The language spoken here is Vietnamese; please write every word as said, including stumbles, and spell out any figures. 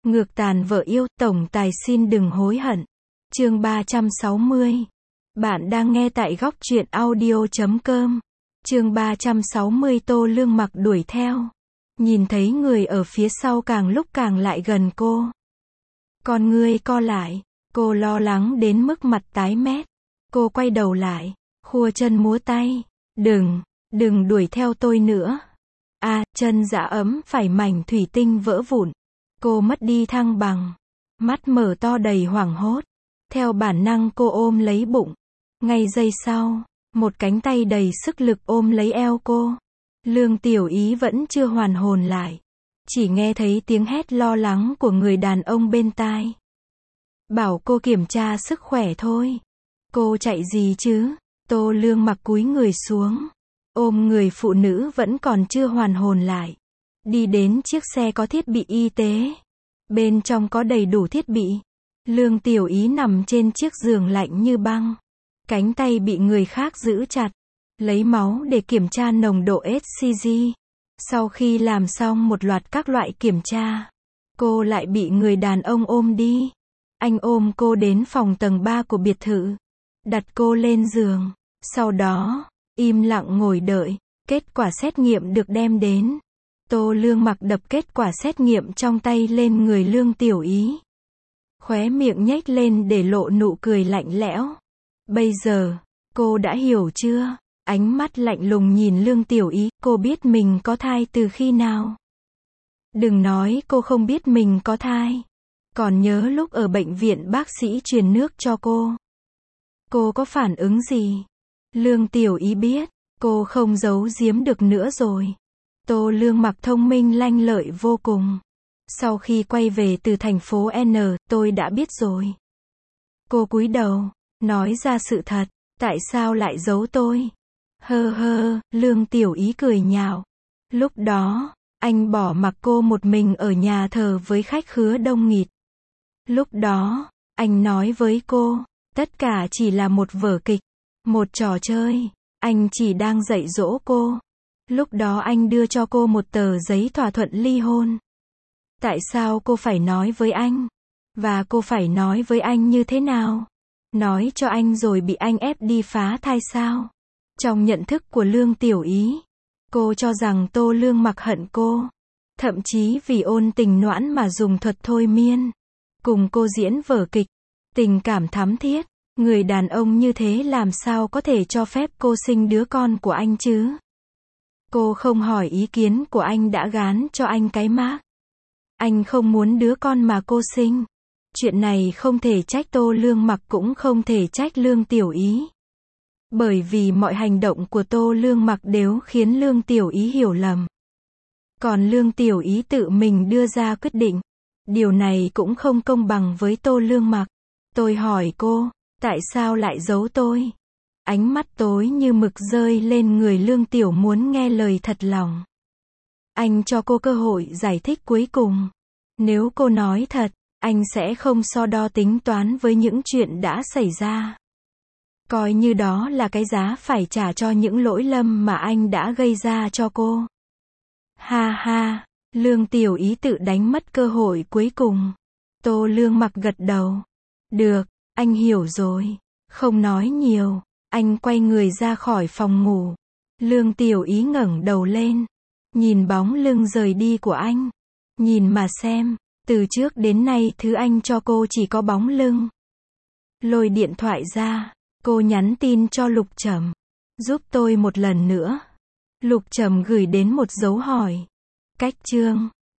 Ngược tàn vợ yêu, tổng tài xin đừng hối hận. Chương ba trăm sáu mươi. Bạn đang nghe tại góc truyện audio chấm com. Chương ba trăm sáu mươi. Tô Lương Mặc đuổi theo. Nhìn thấy người ở phía sau càng lúc càng lại gần cô. Con ngươi co lại. Cô lo lắng đến mức mặt tái mét. Cô quay đầu lại. Khua chân múa tay. Đừng, đừng đuổi theo tôi nữa. À, chân dạ ấm phải mảnh thủy tinh vỡ vụn. Cô mất đi thăng bằng. Mắt mở to đầy hoảng hốt. Theo bản năng cô ôm lấy bụng. Ngay giây sau, một cánh tay đầy sức lực ôm lấy eo cô. Lương Tiểu Ý vẫn chưa hoàn hồn lại. Chỉ nghe thấy tiếng hét lo lắng của người đàn ông bên tai. Bảo cô kiểm tra sức khỏe thôi. Cô chạy gì chứ? Tô Lương Mặc cúi người xuống. Ôm người phụ nữ vẫn còn chưa hoàn hồn lại. Đi đến chiếc xe có thiết bị y tế. Bên trong có đầy đủ thiết bị. Lương Tiểu Ý nằm trên chiếc giường lạnh như băng. Cánh tay bị người khác giữ chặt. Lấy máu để kiểm tra nồng độ ét xê giê. Sau khi làm xong một loạt các loại kiểm tra, cô lại bị người đàn ông ôm đi. Anh ôm cô đến phòng tầng ba của biệt thự. Đặt cô lên giường. Sau đó, im lặng ngồi đợi. Kết quả xét nghiệm được đem đến. Tô Lương Mặc đập kết quả xét nghiệm trong tay lên người Lương Tiểu Ý. Khóe miệng nhếch lên để lộ nụ cười lạnh lẽo. Bây giờ, cô đã hiểu chưa? Ánh mắt lạnh lùng nhìn Lương Tiểu Ý, cô biết mình có thai từ khi nào? Đừng nói cô không biết mình có thai. Còn nhớ lúc ở bệnh viện bác sĩ truyền nước cho cô. Cô có phản ứng gì? Lương Tiểu Ý biết, cô không giấu giếm được nữa rồi. Tô Lương Mặc thông minh lanh lợi vô cùng. Sau khi quay về từ thành phố N, tôi đã biết rồi. Cô cúi đầu, nói ra sự thật. Tại sao lại giấu tôi? Hơ hơ, Lương Tiểu Ý cười nhạo. Lúc đó, anh bỏ mặc cô một mình ở nhà thờ với khách khứa đông nghịt. Lúc đó, anh nói với cô, tất cả chỉ là một vở kịch, một trò chơi. Anh chỉ đang dạy dỗ cô. Lúc đó anh đưa cho cô một tờ giấy thỏa thuận ly hôn. Tại sao cô phải nói với anh? Và cô phải nói với anh như thế nào? Nói cho anh rồi bị anh ép đi phá thai sao? Trong nhận thức của Lương Tiểu Ý, cô cho rằng Tô Lương Mặc hận cô. Thậm chí vì ôn tình noãn mà dùng thuật thôi miên. Cùng cô diễn vở kịch. Tình cảm thắm thiết. Người đàn ông như thế làm sao có thể cho phép cô sinh đứa con của anh chứ? Cô không hỏi ý kiến của anh đã gán cho anh cái mác. Anh không muốn đứa con mà cô sinh. Chuyện này không thể trách Tô Lương Mặc cũng không thể trách Lương Tiểu Ý. Bởi vì mọi hành động của Tô Lương Mặc đều khiến Lương Tiểu Ý hiểu lầm. Còn Lương Tiểu Ý tự mình đưa ra quyết định. Điều này cũng không công bằng với Tô Lương Mặc. Tôi hỏi cô, tại sao lại giấu tôi? Ánh mắt tối như mực rơi lên người Lương Tiểu muốn nghe lời thật lòng. Anh cho cô cơ hội giải thích cuối cùng. Nếu cô nói thật, anh sẽ không so đo tính toán với những chuyện đã xảy ra. Coi như đó là cái giá phải trả cho những lỗi lầm mà anh đã gây ra cho cô. Ha ha, Lương Tiểu Ý tự đánh mất cơ hội cuối cùng. Tô Lương Mặc gật đầu. Được, anh hiểu rồi. Không nói nhiều. Anh quay người ra khỏi phòng ngủ. Lương Tiểu Ý ngẩng đầu lên. Nhìn bóng lưng rời đi của anh. Nhìn mà xem, từ trước đến nay thứ anh cho cô chỉ có bóng lưng. Lôi điện thoại ra, cô nhắn tin cho Lục Trầm. Giúp tôi một lần nữa. Lục Trầm gửi đến một dấu hỏi. Cách chương.